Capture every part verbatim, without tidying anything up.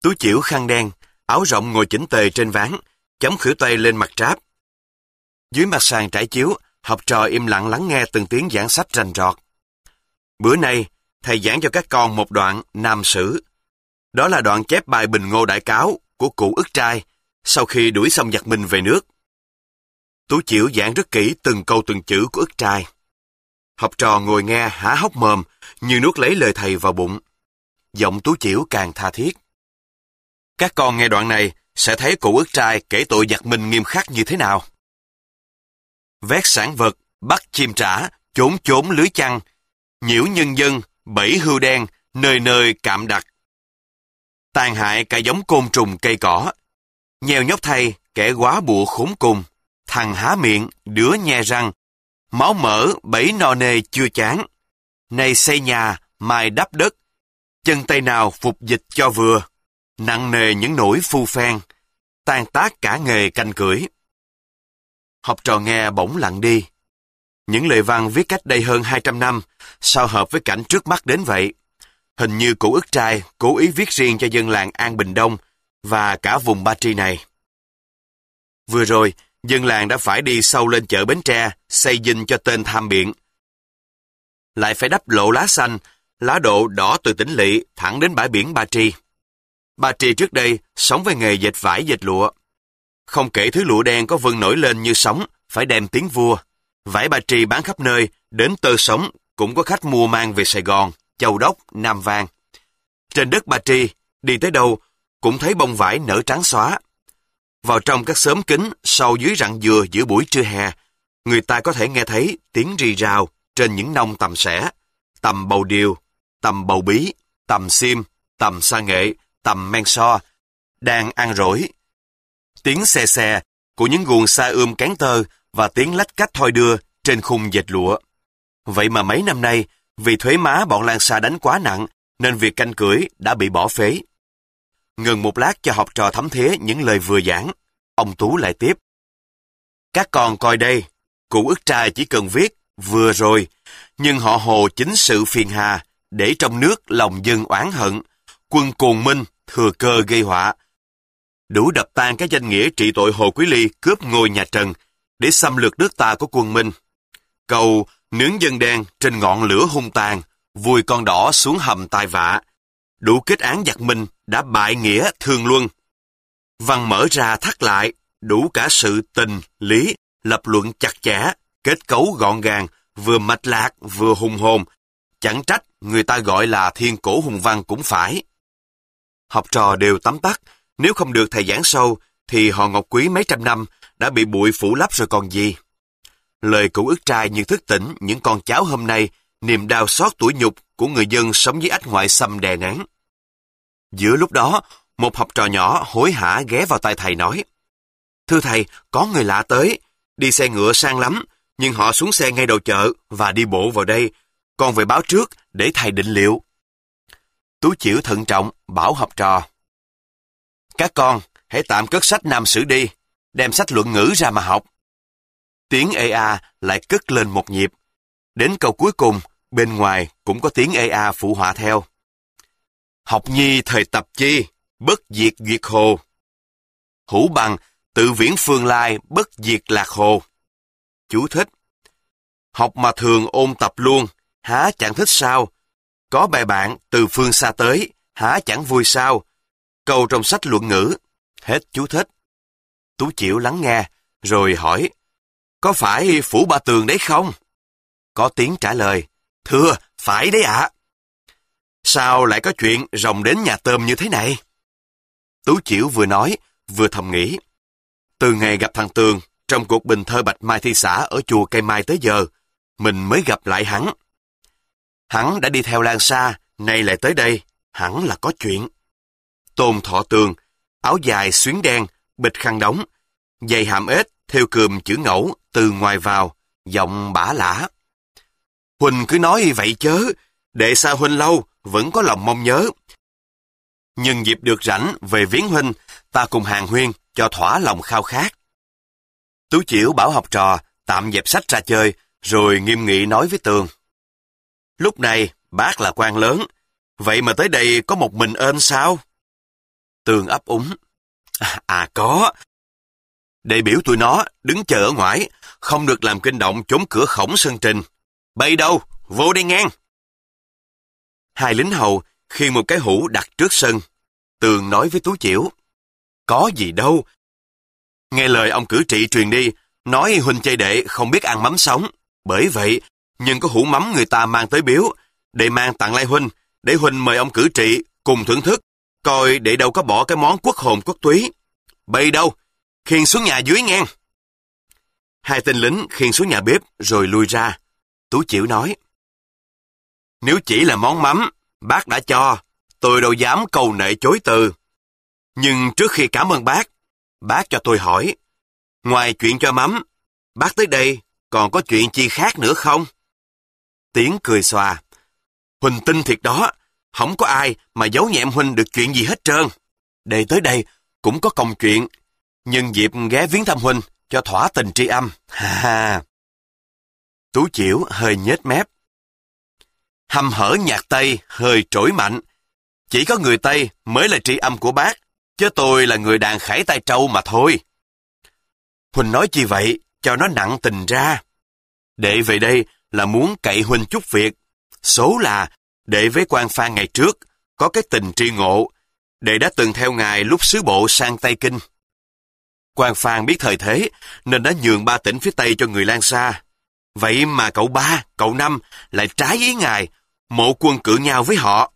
Tú Chiểu khăn đen, áo rộng ngồi chỉnh tề trên ván, chống khuỷu tay lên mặt tráp. Dưới mặt sàn trải chiếu, học trò im lặng lắng nghe từng tiếng giảng sách rành rọt. Bữa nay, thầy giảng cho các con một đoạn Nam Sử. Đó là đoạn chép bài Bình Ngô Đại Cáo của cụ Ức Trai sau khi đuổi xong giặc Minh về nước. Tú Chiểu giảng rất kỹ từng câu từng chữ của Ức Trai. Học trò ngồi nghe há hốc mồm như nuốt lấy lời thầy vào bụng. Giọng Tú Chiểu càng tha thiết. Các con nghe đoạn này sẽ thấy cụ Ức Trai kể tội giặc Minh nghiêm khắc như thế nào. Vét sản vật, bắt chim trả, trốn trốn lưới chăn, nhiễu nhân dân, bẫy hươu đen, nơi nơi cạm đặt. Tàn hại cả giống côn trùng cây cỏ, nheo nhóc thay, kẻ quá bụa khốn cùng, thằng há miệng, đứa nhe răng, máu mỡ, bẫy no nê chưa chán. Nay xây nhà, mai đắp đất, chân tay nào phục dịch cho vừa, nặng nề những nỗi phu phen, tan tác cả nghề canh cưỡi. Học trò nghe bỗng lặng đi. Những lời văn viết cách đây hơn hai trăm năm, sao hợp với cảnh trước mắt đến vậy? Hình như cụ Ức Trai cố ý viết riêng cho dân làng An Bình Đông và cả vùng Ba Tri này. Vừa rồi, dân làng đã phải đi sâu lên chợ Bến Tre, xây dinh cho tên tham biện. Lại phải đắp lộ lá xanh, lá độ đỏ từ tỉnh Lỵ thẳng đến bãi biển Ba Tri. Ba Tri trước đây sống với nghề dệt vải dệt lụa. Không kể thứ lụa đen có vân nổi lên như sóng, phải đem tiếng vua. Vải Ba Tri bán khắp nơi, đến tơ sống cũng có khách mua mang về Sài Gòn, Châu Đốc, Nam Vang. Trên đất Ba Tri, đi tới đâu cũng thấy bông vải nở trắng xóa. Vào trong các xóm kính, sau dưới rặng dừa giữa buổi trưa hè, người ta có thể nghe thấy tiếng rì rào trên những nông tầm xẻ, tầm bầu điều, tầm bầu bí, tầm xiêm, tầm sa nghệ, tầm men so, đang ăn rỗi. Tiếng xe xe của những guồng sa ươm cán tơ và tiếng lách cách thoi đưa trên khung dệt lụa. Vậy mà mấy năm nay, vì thuế má bọn Lan Sa đánh quá nặng, nên việc canh cưỡi đã bị bỏ phế. Ngừng một lát cho học trò thấm thía những lời vừa giảng, ông Tú lại tiếp. Các con coi đây, cụ Ức Trai chỉ cần viết vừa rồi, nhưng họ hồ chính sự phiền hà, để trong nước lòng dân oán hận, quân Cồn Minh thừa cơ gây họa. Đủ đập tan cái danh nghĩa trị tội Hồ Quý Ly cướp ngôi nhà Trần, để xâm lược nước ta của quân Minh. Cầu nướng dân đen trên ngọn lửa hung tàn, vùi con đỏ xuống hầm tai vạ. Đủ kết án giặc Minh đã bại nghĩa thương luân. Văn mở ra thắt lại, đủ cả sự tình, lý, lập luận chặt chẽ, kết cấu gọn gàng, vừa mạch lạc vừa hùng hồn. Chẳng trách người ta gọi là thiên cổ hùng văn cũng phải. Học trò đều tấm tắc, nếu không được thầy giảng sâu, thì họ Ngọc Quý mấy trăm năm đã bị bụi phủ lấp rồi còn gì. Lời cụ Ức Trai như thức tỉnh những con cháu hôm nay, niềm đau xót tủi nhục của người dân sống dưới ách ngoại xâm đè nén. Giữa lúc đó, một học trò nhỏ hối hả ghé vào tai thầy nói: Thưa thầy, có người lạ tới, đi xe ngựa sang lắm, nhưng họ xuống xe ngay đầu chợ và đi bộ vào đây, con về báo trước để thầy định liệu. Tú Chiểu thận trọng bảo học trò: Các con hãy tạm cất sách Nam Sử đi, đem sách luận ngữ ra mà học. Tiếng ê a lại cất lên một nhịp. Đến câu cuối cùng, bên ngoài cũng có tiếng ê a phụ họa theo. Học nhi thời tập chi, bất diệt duyệt hồ. Hữu bằng, tự viễn phương lai, bất diệt lạc hồ. Chú thích. Học mà thường ôn tập luôn, há chẳng thích sao? Có bài bạn từ phương xa tới, há chẳng vui sao? Câu trong sách luận ngữ. Hết chú thích. Tú Chiểu lắng nghe, rồi hỏi: Có phải Phủ Ba Tường đấy không? Có tiếng trả lời: Thưa, phải đấy ạ. Sao lại có chuyện rồng đến nhà tôm như thế này? Tú Chiểu vừa nói, vừa thầm nghĩ. Từ ngày gặp thằng Tường, trong cuộc bình thơ Bạch Mai thi xã ở chùa Cây Mai tới giờ, mình mới gặp lại hắn. Hắn đã đi theo Lan Sa, nay lại tới đây, hẳn là có chuyện. Tôn Thọ Tường, áo dài xuyến đen, bịch khăn đóng, giày hàm ếch, theo cườm chữ ngẫu, từ ngoài vào, giọng bả lả. Huynh cứ nói vậy chớ, để xa Huynh lâu, vẫn có lòng mong nhớ. Nhưng dịp được rảnh về viếng Huynh, ta cùng hàng huyên, cho thỏa lòng khao khát. Tú Chiểu bảo học trò tạm dẹp sách ra chơi, rồi nghiêm nghị nói với Tường. Lúc này, bác là quan lớn, vậy mà tới đây có một mình ên sao? Tường ấp úng. À, à có. Đệ biểu tụi nó đứng chờ ở ngoài, không được làm kinh động trốn cửa khổng sân trình. Bay đâu, vô đây ngang. Hai lính hầu khiêng một cái hũ đặt trước sân. Tường nói với Tú Chiểu. Có gì đâu. Nghe lời ông cử trị truyền đi, nói huynh chơi đệ không biết ăn mắm sống. Bởi vậy, nhưng có hũ mắm người ta mang tới biếu, đệ mang tặng lại huynh, để huynh mời ông cử trị cùng thưởng thức, coi đệ đâu có bỏ cái món quốc hồn quốc túy. Bay đâu, khiêng xuống nhà dưới ngang. Hai tên lính khiêng xuống nhà bếp rồi lui ra. Tú Chiểu nói. Nếu chỉ là món mắm, bác đã cho, tôi đâu dám cầu nệ chối từ. Nhưng trước khi cảm ơn bác, bác cho tôi hỏi, ngoài chuyện cho mắm, bác tới đây còn có chuyện chi khác nữa không? Tiếng cười xòa. Huynh tin thiệt đó, không có ai mà giấu nhẹm huynh được chuyện gì hết trơn. Đệ tới đây cũng có công chuyện, nhân dịp ghé viếng thăm huynh cho thỏa tình tri âm. Ha ha. Tú Chiểu hơi nhếch mép. Hăm hở nhạc Tây hơi trỗi mạnh. Chỉ có người Tây mới là tri âm của bác, chứ tôi là người đàn khải tay trâu mà thôi. Huynh nói chi vậy, cho nó nặng tình ra. Đệ về đây là muốn cậy huynh chút việc. Số là, đệ với quan Phan ngày trước, có cái tình tri ngộ. Đệ đã từng theo ngài lúc sứ bộ sang Tây Kinh. Quan Phan biết thời thế, nên đã nhường ba tỉnh phía Tây cho người Lan Sa. Vậy mà cậu ba, cậu năm lại trái ý ngài, mộ quân cự nhau với họ.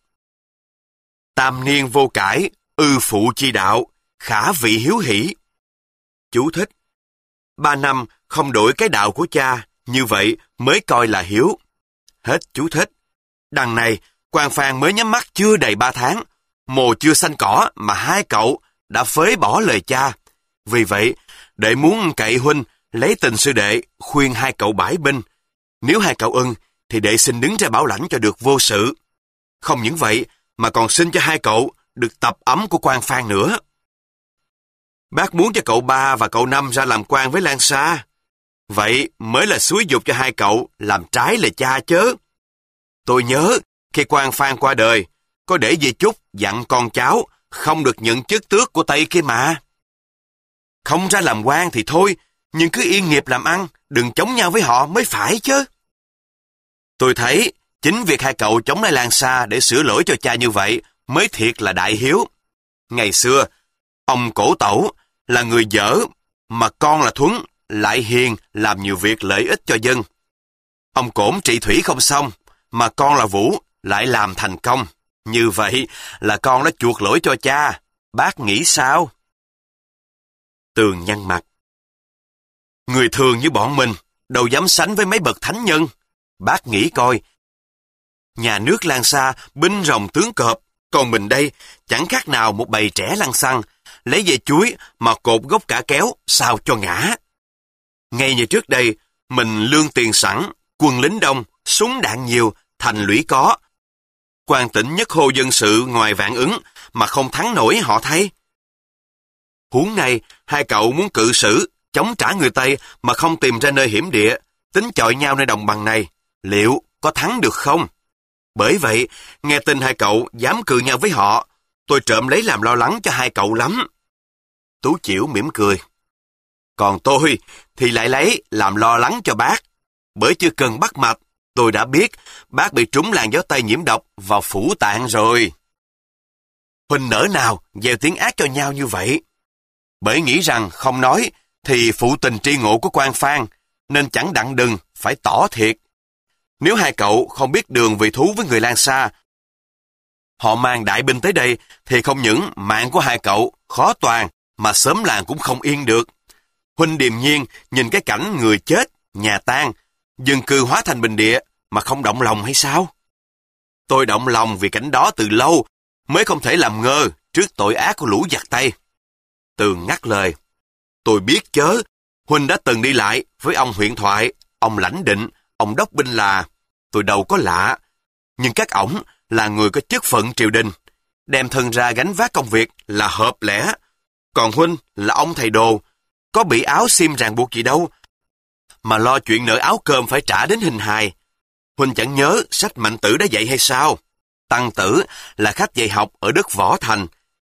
Tam niên vô cải, ư phụ chi đạo, khả vị hiếu hỷ. Chú thích. Ba năm không đổi cái đạo của cha, như vậy mới coi là hiếu. Hết chú thích. Đằng này, quan Phan mới nhắm mắt chưa đầy ba tháng, mồ chưa xanh cỏ mà hai cậu đã phế bỏ lời cha. Vì vậy, đệ muốn cậy huynh lấy tình sư đệ khuyên hai cậu bãi binh. Nếu hai cậu ưng, thì đệ xin đứng ra bảo lãnh cho được vô sự. Không những vậy, mà còn xin cho hai cậu được tập ấm của quan Phan nữa. Bác muốn cho cậu ba và cậu năm ra làm quan với Lan Sa. Vậy mới là xúi giục cho hai cậu làm trái lời cha chớ. Tôi nhớ, khi quan Phan qua đời, có để di chúc dặn con cháu không được nhận chức tước của Tây kia mà. Không ra làm quan thì thôi, nhưng cứ yên nghiệp làm ăn, đừng chống nhau với họ mới phải chứ. Tôi thấy, chính việc hai cậu chống lại Lan Sa để sửa lỗi cho cha như vậy mới thiệt là đại hiếu. Ngày xưa, ông Cổ Tẩu là người dở, mà con là Thuấn, lại hiền, làm nhiều việc lợi ích cho dân. Ông Cổn trị thủy không xong, mà con là Vũ, lại làm thành công. Như vậy là con đã chuộc lỗi cho cha. Bác nghĩ sao? Tường nhăn mặt. Người thường như bọn mình, đâu dám sánh với mấy bậc thánh nhân. Bác nghĩ coi, nhà nước Lan Sa binh rồng tướng cọp, còn mình đây chẳng khác nào một bầy trẻ lăng xăng, lấy về chuối mà cột gốc cả kéo, sao cho ngã. Ngay như trước đây, mình lương tiền sẵn, quân lính đông, súng đạn nhiều, thành lũy có. Quan tỉnh nhất hô dân sự ngoài vạn ứng, mà không thắng nổi họ thay. Huống này, hai cậu muốn cự xử, chống trả người Tây mà không tìm ra nơi hiểm địa, tính chọi nhau nơi đồng bằng này, liệu có thắng được không? Bởi vậy, nghe tin hai cậu dám cự nhau với họ, tôi trộm lấy làm lo lắng cho hai cậu lắm. Tú Chiểu mỉm cười. Còn tôi thì lại lấy làm lo lắng cho bác, bởi chưa cần bắt mạch, tôi đã biết bác bị trúng làn gió Tây nhiễm độc vào phủ tạng rồi. Huynh nỡ nào gieo tiếng ác cho nhau như vậy? Bởi nghĩ rằng không nói thì phụ tình tri ngộ của quan Phan, nên chẳng đặng đừng phải tỏ thiệt. Nếu hai cậu không biết đường về thú với người Lan Sa, họ mang đại binh tới đây thì không những mạng của hai cậu khó toàn, mà sớm làng cũng không yên được. Huynh điềm nhiên nhìn cái cảnh người chết, nhà tan, dân cư hóa thành bình địa mà không động lòng hay sao? Tôi động lòng vì cảnh đó từ lâu, mới không thể làm ngơ trước tội ác của lũ giặc Tây. Tường ngắt lời. Tôi biết chớ, Huynh đã từng đi lại với ông huyện thoại, ông lãnh định, ông đốc binh là, tôi đâu có lạ. Nhưng các ổng là người có chức phận triều đình, đem thân ra gánh vác công việc là hợp lẽ. Còn Huynh là ông thầy đồ, có bị áo xiêm ràng buộc gì đâu, mà lo chuyện nợ áo cơm phải trả đến hình hài. Huynh chẳng nhớ sách Mạnh Tử đã dạy hay sao? Tăng Tử là khách dạy học ở đất Võ Thành,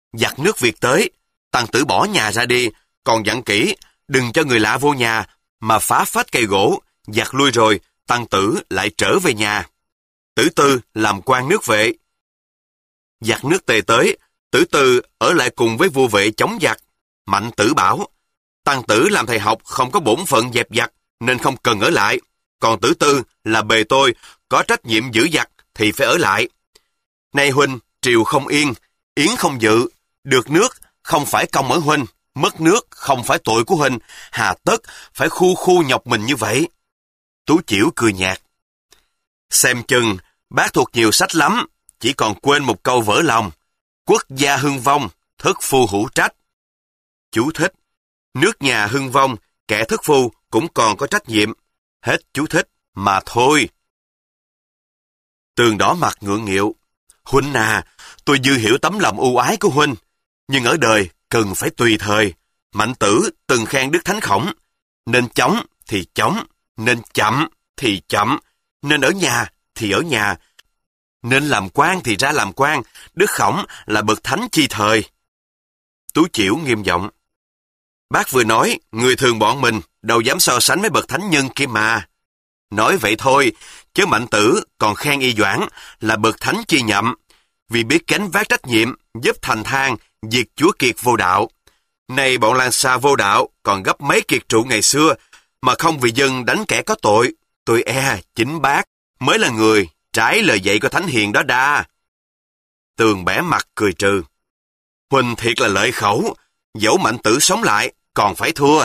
giặc nước Việt tới, Tăng Tử bỏ nhà ra đi, còn dặn kỹ, đừng cho người lạ vô nhà, mà phá phách cây gỗ, giặc lui rồi, Tăng Tử lại trở về nhà. Tử Tư làm quan nước Vệ. Giặc nước Tề tới, Tử Tư ở lại cùng với vua Vệ chống giặc. Mạnh Tử bảo, Tăng Tử làm thầy học không có bổn phận dẹp giặc, nên không cần ở lại. Còn Tử Tư là bề tôi, có trách nhiệm giữ giặc thì phải ở lại. Nay huynh, triều không yên, yến không dự, được nước không phải công ở huynh, mất nước không phải tội của huynh, hà tất phải khu khu nhọc mình như vậy. Tú Chiểu cười nhạt. Xem chừng, bác thuộc nhiều sách lắm, chỉ còn quên một câu vỡ lòng. Quốc gia hưng vong, thất phu hữu trách. Chú thích. Nước nhà hưng vong, kẻ thất phu cũng còn có trách nhiệm. Hết chú thích, mà thôi. Tường đỏ mặt ngượng nghịu. Huynh à, tôi dư hiểu tấm lòng ưu ái của huynh, nhưng ở đời cần phải tùy thời. Mạnh Tử từng khen Đức Thánh Khổng, nên chóng thì chóng, nên chậm thì chậm, nên ở nhà thì ở nhà, nên làm quan thì ra làm quan, Đức Khổng là bậc thánh chi thời. Tú Chiểu nghiêm giọng. Bác vừa nói, người thường bọn mình đâu dám so sánh với bậc thánh nhân kia mà. Nói vậy thôi, chứ Mạnh Tử còn khen Y Doãn là bậc thánh chi nhậm, vì biết gánh vác trách nhiệm, giúp thành thang, diệt chúa kiệt vô đạo. Nay bọn Lan Sa vô đạo còn gấp mấy kiệt trụ ngày xưa, mà không vì dân đánh kẻ có tội. Tôi e chính bác mới là người trái lời dạy của thánh hiền đó đa. Tường bẻ mặt cười trừ. Huynh thiệt là lợi khẩu, dẫu Mạnh Tử sống lại còn phải thua.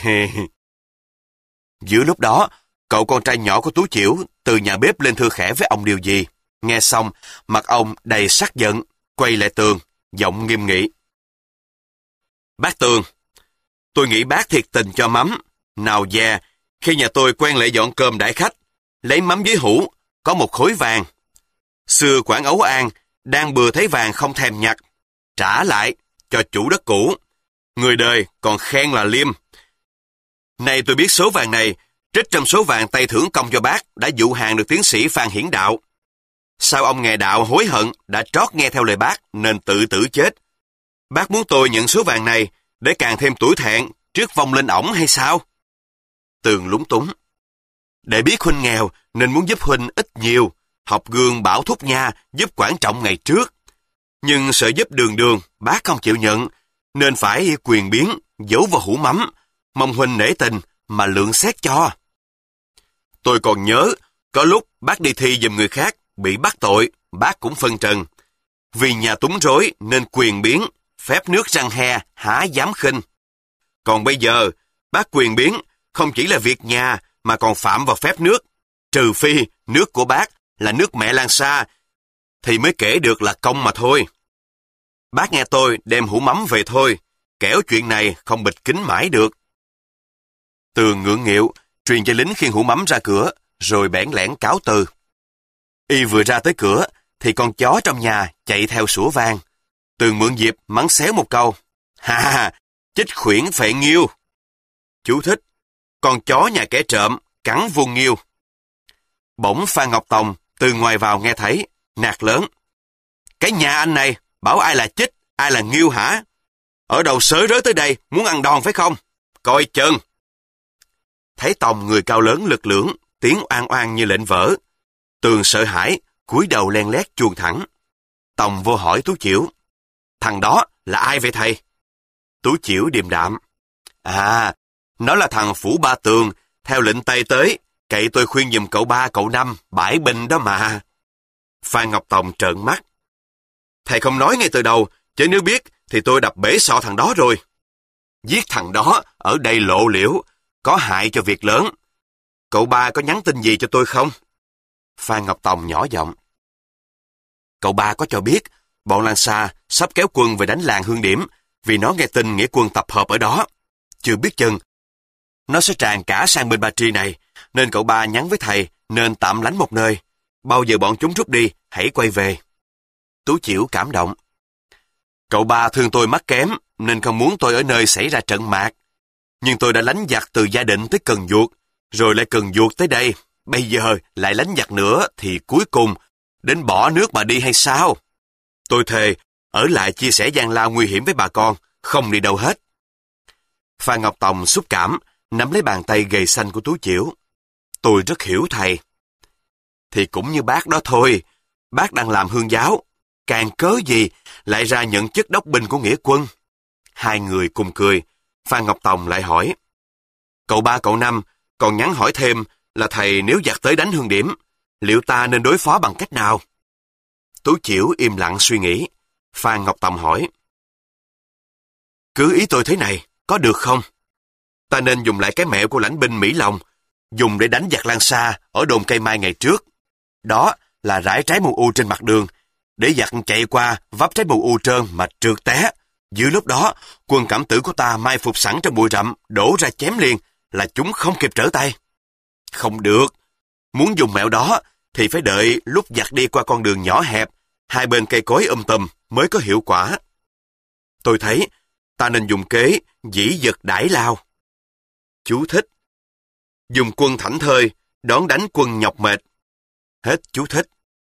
Giữa lúc đó, cậu con trai nhỏ của Tú Chiểu từ nhà bếp lên thưa khẽ với ông điều gì. Nghe xong, mặt ông đầy sắc giận, quay lại Tường, giọng nghiêm nghị. Bác Tường, tôi nghĩ bác thiệt tình cho mắm. Nào già, khi nhà tôi quen lệ dọn cơm đãi khách, lấy mắm dưới hũ, có một khối vàng. Xưa Quảng Ấu An, đang bừa thấy vàng không thèm nhặt, trả lại cho chủ đất cũ. Người đời còn khen là liêm. Nay tôi biết số vàng này, trích trong số vàng tay thưởng công cho bác đã dụ hàng được tiến sĩ Phan Hiển Đạo. Sao ông nghe đạo hối hận đã trót nghe theo lời bác nên tự tử chết? Bác muốn tôi nhận số vàng này để càng thêm tủi thẹn trước vong linh ổng hay sao? Tường lúng túng. Để biết huynh nghèo nên muốn giúp huynh ít nhiều, học gương bảo thúc nha giúp Quảng Trọng ngày trước. Nhưng sợ giúp đường đường bác không chịu nhận, nên phải quyền biến giấu vào hũ mắm, mong huynh nể tình mà lượng xét cho. Tôi còn nhớ, có lúc bác đi thi giùm người khác, bị bắt tội, bác cũng phân trần. Vì nhà túng rối nên quyền biến, phép nước răng he, há dám khinh. Còn bây giờ, bác quyền biến không chỉ là việc nhà mà còn phạm vào phép nước. Trừ phi nước của bác là nước mẹ Lan Sa, thì mới kể được là công mà thôi. Bác nghe tôi đem hũ mắm về thôi, kẻo chuyện này không bịt kín mãi được. Tường ngượng nghịu, truyền cho lính khiêng hũ mắm ra cửa, rồi bẽn lẽn cáo từ. Y vừa ra tới cửa, thì con chó trong nhà chạy theo sủa vang. Tường mượn dịp mắng xéo một câu. Ha ha, chích khuyển phệ nghiêu. Chú thích, con chó nhà kẻ trộm, cắn vuông nghiêu. Bỗng Phan Ngọc Tòng từ ngoài vào nghe thấy, nạt lớn. Cái nhà anh này, bảo ai là chích, ai là nghiêu hả? Ở đầu sới rới tới đây, muốn ăn đòn phải không? Coi chừng. Thấy Tòng người cao lớn lực lưỡng, tiếng oan oan như lệnh vỡ. Tường sợ hãi, cúi đầu len lét chuồn thẳng. Tòng vô hỏi Tú Chiểu. Thằng đó là ai vậy thầy? Tú Chiểu điềm đạm. À, nó là thằng Phủ Ba Tường, theo lệnh Tây tới, cậy tôi khuyên giùm cậu ba cậu năm, bãi binh đó mà. Phan Ngọc Tòng trợn mắt. Thầy không nói ngay từ đầu, chứ nếu biết thì tôi đập bể sọ thằng đó rồi. Giết thằng đó ở đây lộ liễu, có hại cho việc lớn. Cậu ba có nhắn tin gì cho tôi không? Phan Ngọc Tòng nhỏ giọng. Cậu ba có cho biết, bọn Lan Sa sắp kéo quân về đánh làng Hương Điểm, vì nó nghe tin nghĩa quân tập hợp ở đó. Chưa biết chừng, nó sẽ tràn cả sang bên Ba Tri này, nên cậu ba nhắn với thầy nên tạm lánh một nơi. Bao giờ bọn chúng rút đi, hãy quay về. Tú Chiểu cảm động. Cậu ba thương tôi mắt kém, nên không muốn tôi ở nơi xảy ra trận mạc. Nhưng tôi đã lánh giặc từ Gia Định tới Cần Duộc, rồi lại Cần Duộc tới đây. Bây giờ lại lánh giặc nữa thì cuối cùng đến bỏ nước mà đi hay sao? Tôi thề, ở lại chia sẻ gian lao nguy hiểm với bà con, không đi đâu hết. Phan Ngọc Tòng xúc cảm, nắm lấy bàn tay gầy xanh của Tú Chiểu. Tôi rất hiểu thầy. Thì cũng như bác đó thôi, bác đang làm hương giáo, càng cớ gì lại ra nhận chức đốc binh của nghĩa quân. Hai người cùng cười, Phan Ngọc Tòng lại hỏi. Cậu ba cậu năm còn nhắn hỏi thêm là thầy nếu giặc tới đánh Hương Điểm, liệu ta nên đối phó bằng cách nào? Tú Chiểu im lặng suy nghĩ. Phan Ngọc Tòng hỏi. Cứ ý tôi thế này, có được không? Ta nên dùng lại cái mẹo của lãnh binh Mỹ Long, dùng để đánh giặc Lan Sa ở đồn cây mai ngày trước. Đó là rải trái mù u trên mặt đường, để giặc chạy qua vấp trái mù u trơn mà trượt té. Giữa lúc đó, quân cảm tử của ta mai phục sẵn trong bụi rậm, đổ ra chém liền, là chúng không kịp trở tay. Không được. Muốn dùng mẹo đó, thì phải đợi lúc giặc đi qua con đường nhỏ hẹp, hai bên cây cối um tùm mới có hiệu quả. Tôi thấy, ta nên dùng kế dĩ dật đãi lao. Chú thích. Dùng quân thảnh thơi, đón đánh quân nhọc mệt. Hết chú thích.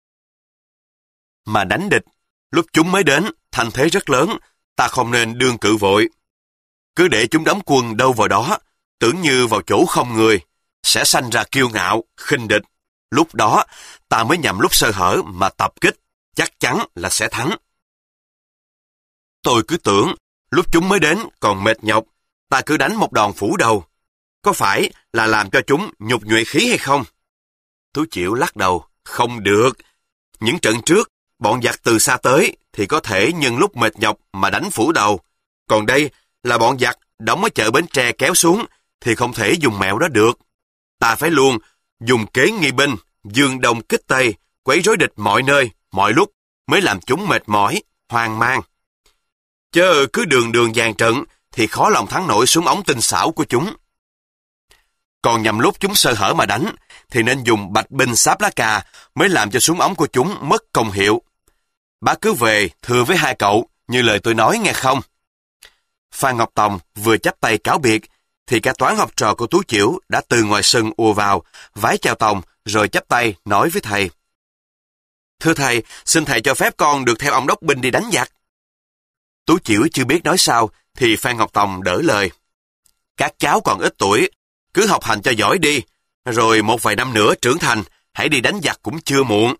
Mà đánh địch, lúc chúng mới đến, thành thế rất lớn, ta không nên đương cự vội. Cứ để chúng đóng quân đâu vào đó, tưởng như vào chỗ không người, sẽ sanh ra kiêu ngạo, khinh địch. Lúc đó, ta mới nhằm lúc sơ hở mà tập kích, chắc chắn là sẽ thắng. Tôi cứ tưởng, lúc chúng mới đến còn mệt nhọc, ta cứ đánh một đòn phủ đầu. Có phải là làm cho chúng nhục nhuệ khí hay không? Tú Chiểu lắc đầu, không được. Những trận trước, bọn giặc từ xa tới thì có thể nhân lúc mệt nhọc mà đánh phủ đầu. Còn đây là bọn giặc đóng ở chợ Bến Tre kéo xuống thì không thể dùng mẹo đó được. Ta phải luôn dùng kế nghi binh, dương đông kích tây, quấy rối địch mọi nơi, mọi lúc mới làm chúng mệt mỏi, hoang mang. Chớ cứ đường đường dàn trận thì khó lòng thắng nổi súng ống tinh xảo của chúng. Còn nhằm lúc chúng sơ hở mà đánh thì nên dùng bạch binh sáp lá cà mới làm cho súng ống của chúng mất công hiệu. Bác cứ về thưa với hai cậu như lời tôi nói nghe không? Phan Ngọc Tòng vừa chắp tay cáo biệt thì cả toán học trò của Tú Chiểu đã từ ngoài sân ùa vào, vái chào Tòng rồi chắp tay nói với thầy. Thưa thầy, xin thầy cho phép con được theo ông đốc binh đi đánh giặc. Tú Chiểu chưa biết nói sao thì Phan Ngọc Tòng đỡ lời. Các cháu còn ít tuổi, cứ học hành cho giỏi đi, rồi một vài năm nữa trưởng thành, hãy đi đánh giặc cũng chưa muộn.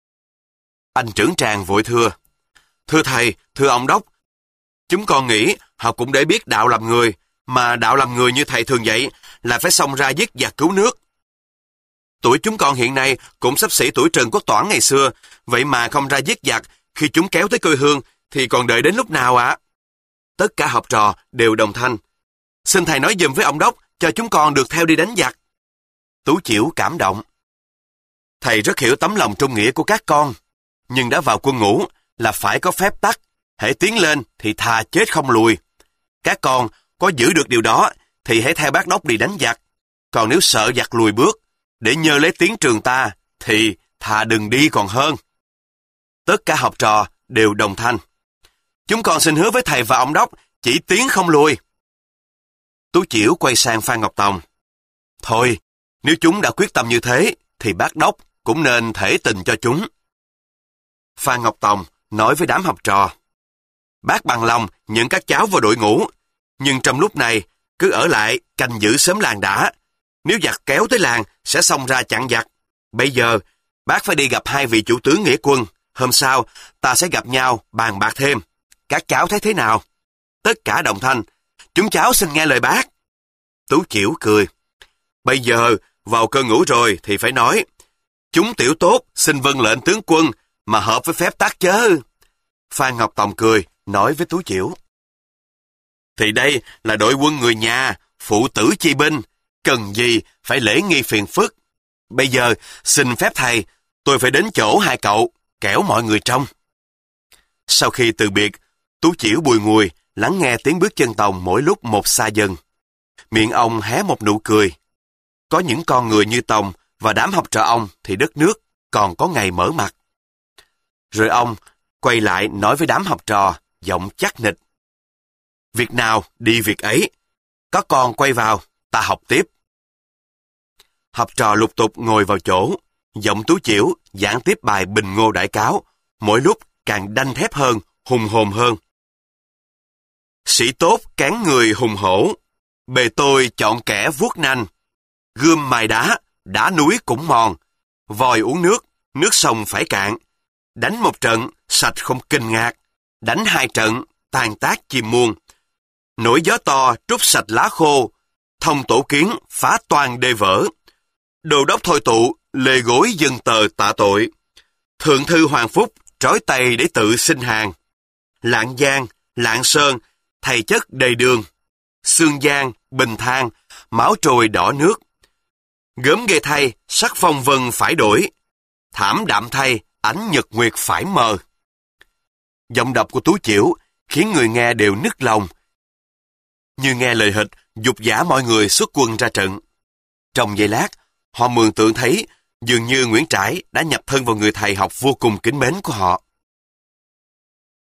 Anh trưởng tràng vội thưa. Thưa thầy, thưa ông đốc, chúng con nghĩ học cũng để biết đạo làm người, mà đạo làm người như thầy thường dạy là phải xông ra giết giặc cứu nước. Tuổi chúng con hiện nay cũng xấp xỉ tuổi Trần Quốc Toản ngày xưa, vậy mà không ra giết giặc khi chúng kéo tới quê hương thì còn đợi đến lúc nào ạ? À? Tất cả học trò đều đồng thanh. Xin thầy nói giùm với ông đốc cho chúng con được theo đi đánh giặc. Tú Chiểu cảm động. Thầy rất hiểu tấm lòng trung nghĩa của các con, nhưng đã vào quân ngũ là phải có phép tắc, hễ tiến lên thì thà chết không lùi. Các con có giữ được điều đó thì hãy theo bác đốc đi đánh giặc, còn nếu sợ giặc lùi bước để nhờ lấy tiếng trường ta thì thà đừng đi còn hơn. Tất cả học trò đều đồng thanh. Chúng con xin hứa với thầy và ông đốc chỉ tiến không lùi. Tú Chiểu quay sang Phan Ngọc Tòng. Thôi, nếu chúng đã quyết tâm như thế thì bác đốc cũng nên thể tình cho chúng. Phan Ngọc Tòng nói với đám học trò. Bác bằng lòng nhận các cháu vào đội ngũ, nhưng trong lúc này cứ ở lại canh giữ xóm làng đã. Nếu giặc kéo tới làng sẽ xông ra chặn giặc. Bây giờ bác phải đi gặp hai vị chủ tướng nghĩa quân. Hôm sau ta sẽ gặp nhau bàn bạc thêm. Các cháu thấy thế nào? Tất cả đồng thanh. Chúng cháu xin nghe lời bác. Tú Chiểu cười. Bây giờ vào cơn ngủ rồi thì phải nói. Chúng tiểu tốt xin vâng lệnh tướng quân mà hợp với phép tắc chớ. Phan Ngọc Tòng cười nói với Tú Chiểu. Thì đây là đội quân người nhà, phụ tử chi binh, cần gì phải lễ nghi phiền phức. Bây giờ xin phép thầy, tôi phải đến chỗ hai cậu, kẻo mọi người trông. Sau khi từ biệt, Tú Chiểu bùi ngùi lắng nghe tiếng bước chân Tòng mỗi lúc một xa dần. Miệng ông hé một nụ cười. Có những con người như Tòng và đám học trò ông thì đất nước còn có ngày mở mặt. Rồi ông quay lại nói với đám học trò, giọng chắc nịch. Việc nào đi việc ấy. Có con quay vào, ta học tiếp. Học trò lục tục ngồi vào chỗ, giọng Tú Chiểu giảng tiếp bài Bình Ngô Đại Cáo, mỗi lúc càng đanh thép hơn hùng hồn hơn. Sĩ tốt cán người hùng hổ, bề tôi chọn kẻ vuốt nanh. Gươm mài đá, đá núi cũng mòn. Vòi uống nước, nước sông phải cạn. Đánh một trận, sạch không kinh ngạc. Đánh hai trận, tàn tác chim muôn. Nổi gió to, trút sạch lá khô. Thông tổ kiến, phá toan đê vỡ. Đô đốc thôi tụ, lê gối dân tờ tạ tội. Thượng thư Hoàng Phúc, trói tay để tự xin hàng. Lạng Giang, Lạng Sơn, thầy chất đầy đường. Sương Giang, Bình Thang, máu trôi đỏ nước. Gớm ghê thay, sắc phong vân phải đổi. Thảm đạm thay, ánh nhật nguyệt phải mờ. Giọng đọc của Tú Chiểu khiến người nghe đều nức lòng. Như nghe lời hịch, dục dã mọi người xuất quân ra trận. Trong giây lát, họ mường tượng thấy dường như Nguyễn Trãi đã nhập thân vào người thầy học vô cùng kính mến của họ.